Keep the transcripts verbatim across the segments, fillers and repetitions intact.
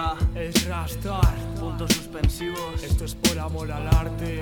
Ra es Rastar. Puntos suspensivos. Esto es por amor al arte.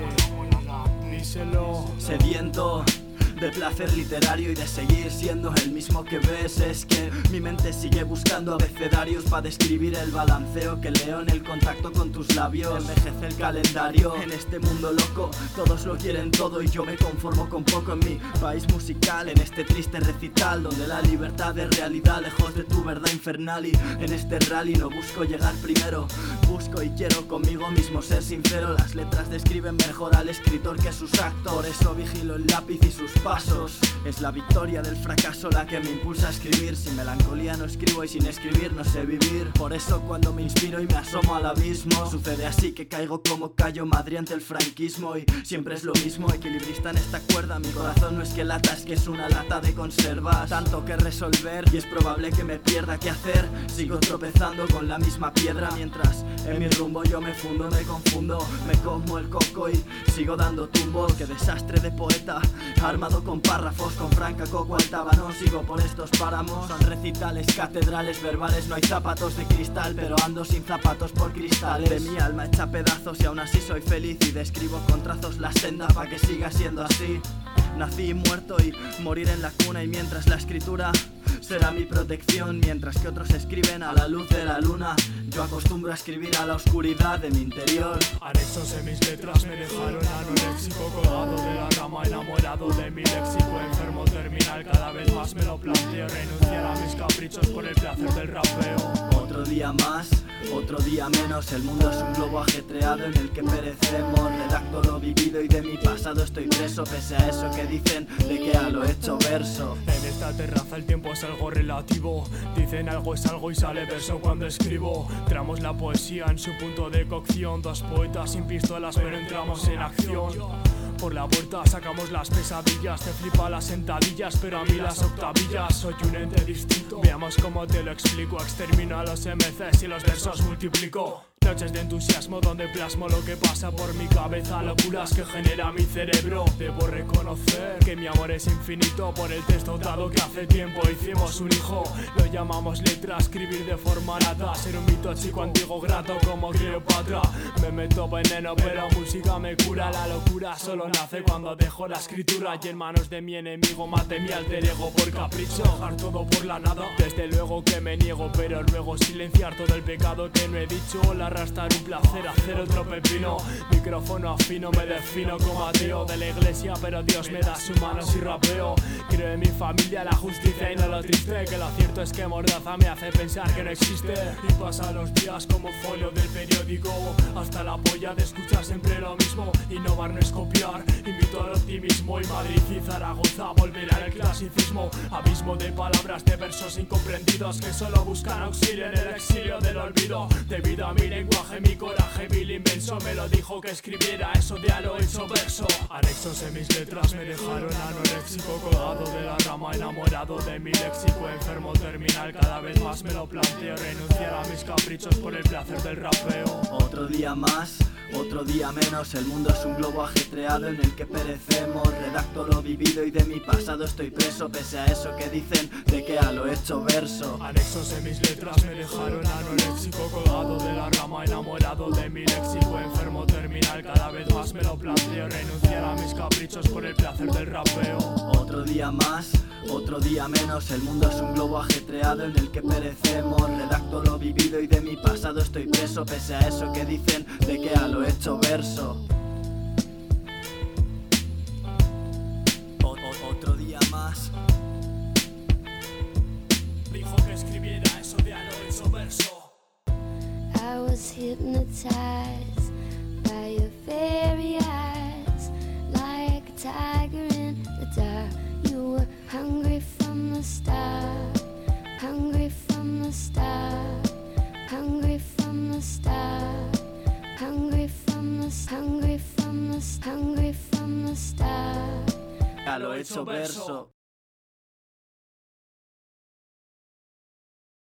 Díselo. Sediento de placer literario y de seguir siendo el mismo que ves. Es que mi mente sigue buscando abecedarios para describir el balanceo que leo en el contacto con tus labios. Envejece el calendario en este mundo loco, todos lo quieren todo y yo me conformo con poco. En mi país musical, en este triste recital donde la libertad es realidad, lejos de tu verdad infernal. Y en este rally no busco llegar primero, busco y quiero conmigo mismo ser sincero. Las letras describen mejor al escritor que sus actos, por eso vigilo el lápiz y sus pasos. Es la victoria del fracaso la que me impulsa a escribir. Sin melancolía no escribo y sin escribir no sé vivir. Por eso cuando me inspiro y me asomo al abismo, sucede así que caigo como callo Madrid ante el franquismo. Y siempre es lo mismo, equilibrista en esta cuerda. Mi corazón no es que lata, es que es una lata de conservas. Tanto que resolver y es probable que me pierda qué hacer. Sigo tropezando con la misma piedra mientras en mi rumbo yo me fundo, me confundo, me como el coco y sigo dando tumbos. Qué desastre de poeta, armado con párrafos, con franca coco al tábano. Sigo por estos páramos, son recitales, catedrales verbales. No hay zapatos de cristal, pero ando sin zapatos por cristales. De mi alma hecha pedazos y aún así soy feliz. Y describo con trazos la senda pa' que siga siendo así. Nací muerto y morir en la cuna, y mientras la escritura será mi protección, mientras que otros escriben a la luz de la luna, yo acostumbro a escribir a la oscuridad de mi interior. Anexos en mis letras me dejaron anoréxico, colgado de la rama, enamorado de mi léxico, enfermo terminal, cada vez más me lo planteo, renunciar a mis caprichos por el placer del rapeo. Otro día más, otro día menos, el mundo es un globo ajetreado en el que perecemos. Redacto lo vivido y de mi pasado estoy preso, pese a eso que dicen de que a lo hecho verso. En esta terraza el tiempo es algo relativo, dicen algo es algo y sale verso cuando escribo. Tramos la poesía en su punto de cocción, dos poetas sin pistolas pero entramos en acción. Por la puerta sacamos las pesadillas, te flipa las sentadillas, pero a mí las octavillas. Soy un ente distinto, veamos cómo te lo explico. Extermino a los M Cs y los versos multiplico. Noches de entusiasmo donde plasmo lo que pasa por mi cabeza, locuras que genera mi cerebro. Debo reconocer que mi amor es infinito por el texto dado que hace tiempo hicimos un hijo. Lo llamamos letra, escribir de forma nata, ser un mito chico antiguo grato como Cleopatra. Me meto veneno pero música me cura, la locura solo nace cuando dejo la escritura. Y en manos de mi enemigo mate mi alter ego por capricho, dejar todo por la nada. Desde luego que me niego, pero luego silenciar todo el pecado que no he dicho. La arrastrar un placer, hacer otro pepino. Micrófono afino, me defino como ateo de la iglesia, pero Dios me da su mano si rapeo. Creo en mi familia, la justicia y no lo triste, que lo cierto es que Mordaza me hace pensar que no existe. Y pasan los días como folio del periódico, hasta la polla de escuchar siempre lo mismo. Innovar no es copiar, invito al optimismo. Y Madrid y Zaragoza volverán al clasicismo. Abismo de palabras, de versos incomprendidos que solo buscan auxilio en el exilio del olvido. Debido a mi lenguaje, mi coraje vil inmenso me lo dijo que escribiera eso de a lo hecho verso. Anexos en mis letras me dejaron anoréxico, colgado de la rama, enamorado de mi léxico, enfermo terminal, cada vez más me lo planteo, renunciar a mis caprichos por el placer del rapeo. Otro día más, otro día menos, el mundo es un globo ajetreado en el que perecemos. Redacto lo vivido y de mi pasado estoy preso, pese a eso que dicen de que a lo hecho verso. Anexos en mis letras me dejaron anoréxico, colgado de la rama, enamorado de mi léxico, enfermo terminal, cada vez más me lo planteo, renunciar a mis caprichos por el placer del rapeo. Otro día más, otro día menos, el mundo es un globo ajetreado en el que perecemos. Redacto lo vivido y de mi pasado estoy preso, pese a eso que dicen de que a lo hecho verso. O, o, otro día más, dijo que escribiera eso de a lo hecho verso. I was hypnotized by your very eyes, like a tiger in the dark. You were hungry from the start, hungry from the start, hungry from the start, hungry from the, hungry from the, hungry from the start. a lo hecho verso.